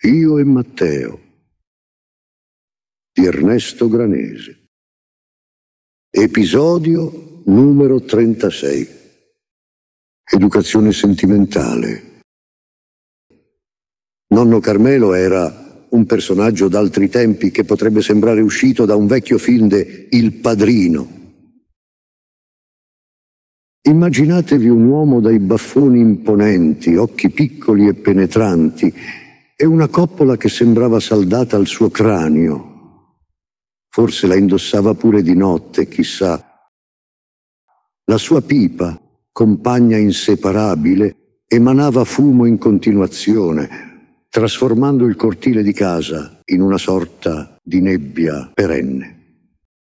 Io e Matteo di Ernesto Granesi. Episodio numero 36. Educazione sentimentale. Nonno Carmelo era un personaggio d'altri tempi che potrebbe sembrare uscito da un vecchio film de Il Padrino. Immaginatevi un uomo dai baffoni imponenti, occhi piccoli e penetranti, e una coppola che sembrava saldata al suo cranio. Forse la indossava pure di notte, chissà. La sua pipa, compagna inseparabile, emanava fumo in continuazione, trasformando il cortile di casa in una sorta di nebbia perenne.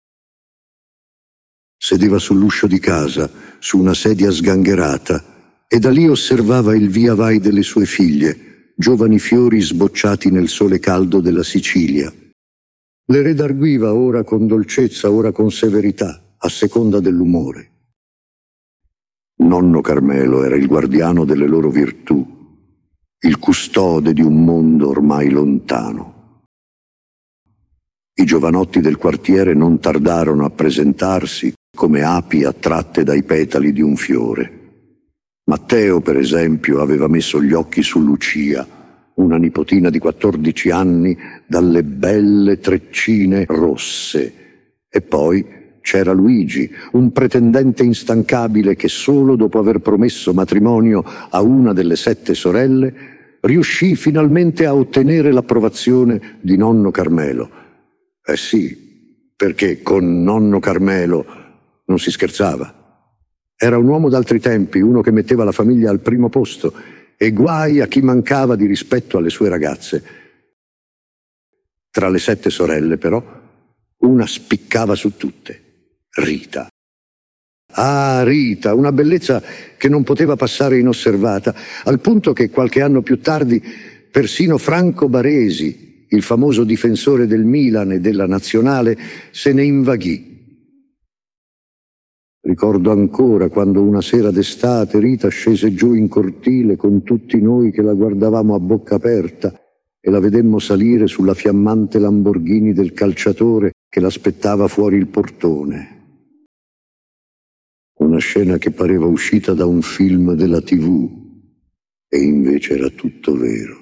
Sedeva sull'uscio di casa, su una sedia sgangherata, e da lì osservava il via vai delle sue figlie, giovani fiori sbocciati nel sole caldo della Sicilia. Le redarguiva ora con dolcezza, ora con severità, a seconda dell'umore. Nonno Carmelo era il guardiano delle loro virtù, il custode di un mondo ormai lontano. I giovanotti del quartiere non tardarono a presentarsi come api attratte dai petali di un fiore. Matteo, per esempio, aveva messo gli occhi su Lucia, una nipotina di 14 anni dalle belle treccine rosse. E poi c'era Luigi, un pretendente instancabile che solo dopo aver promesso matrimonio a una delle 7 sorelle riuscì finalmente a ottenere l'approvazione di nonno Carmelo. Eh sì, perché con nonno Carmelo non si scherzava. Era un uomo d'altri tempi, uno che metteva la famiglia al primo posto, e guai a chi mancava di rispetto alle sue ragazze. Tra le 7 sorelle, però, una spiccava su tutte: Rita. Ah, Rita, una bellezza che non poteva passare inosservata, al punto che qualche anno più tardi persino Franco Baresi, il famoso difensore del Milan e della Nazionale, se ne invaghì. Ricordo ancora quando una sera d'estate Rita scese giù in cortile con tutti noi che la guardavamo a bocca aperta e la vedemmo salire sulla fiammante Lamborghini del calciatore che l'aspettava fuori il portone. Una scena che pareva uscita da un film della TV e invece era tutto vero.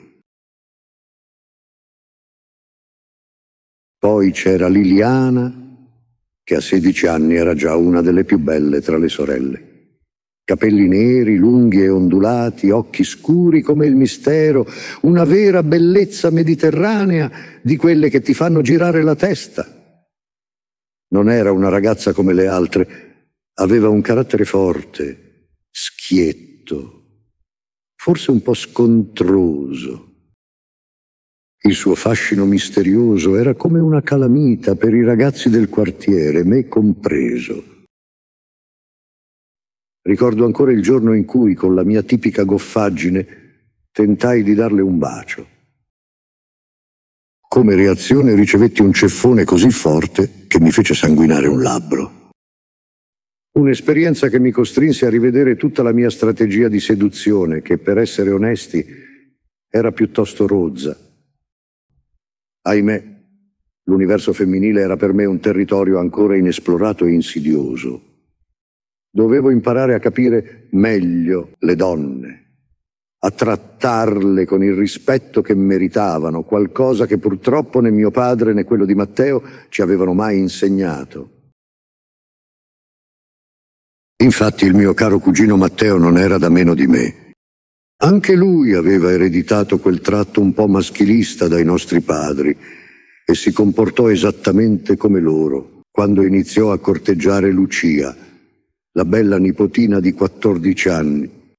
Poi c'era Liliana, che a 16 anni era già una delle più belle tra le sorelle. Capelli neri, lunghi e ondulati, occhi scuri come il mistero, una vera bellezza mediterranea di quelle che ti fanno girare la testa. Non era una ragazza come le altre, aveva un carattere forte, schietto, forse un po' scontroso. Il suo fascino misterioso era come una calamita per i ragazzi del quartiere, me compreso. Ricordo ancora il giorno in cui, con la mia tipica goffaggine, tentai di darle un bacio. Come reazione ricevetti un ceffone così forte che mi fece sanguinare un labbro. Un'esperienza che mi costrinse a rivedere tutta la mia strategia di seduzione, che, per essere onesti, era piuttosto rozza. Ahimè, l'universo femminile era per me un territorio ancora inesplorato e insidioso. Dovevo imparare a capire meglio le donne, a trattarle con il rispetto che meritavano, qualcosa che purtroppo né mio padre né quello di Matteo ci avevano mai insegnato. Infatti il mio caro cugino Matteo non era da meno di me. Anche lui aveva ereditato quel tratto un po' maschilista dai nostri padri e si comportò esattamente come loro quando iniziò a corteggiare Lucia, la bella nipotina di 14 anni.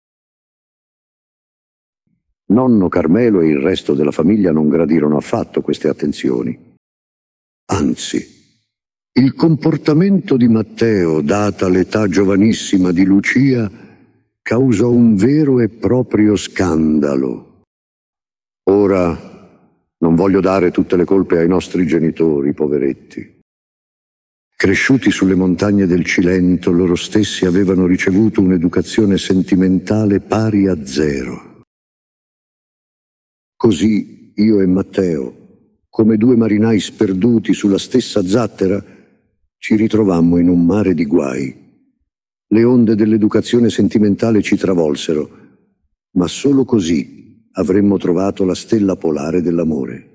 Nonno Carmelo e il resto della famiglia non gradirono affatto queste attenzioni. Anzi, il comportamento di Matteo, data l'età giovanissima di Lucia, causò un vero e proprio scandalo. Ora non voglio dare tutte le colpe ai nostri genitori, poveretti. Cresciuti sulle montagne del Cilento, loro stessi avevano ricevuto un'educazione sentimentale pari a 0. Così io e Matteo, come due marinai sperduti sulla stessa zattera, ci ritrovammo in un mare di guai. Le onde dell'educazione sentimentale ci travolsero, ma solo così avremmo trovato la stella polare dell'amore.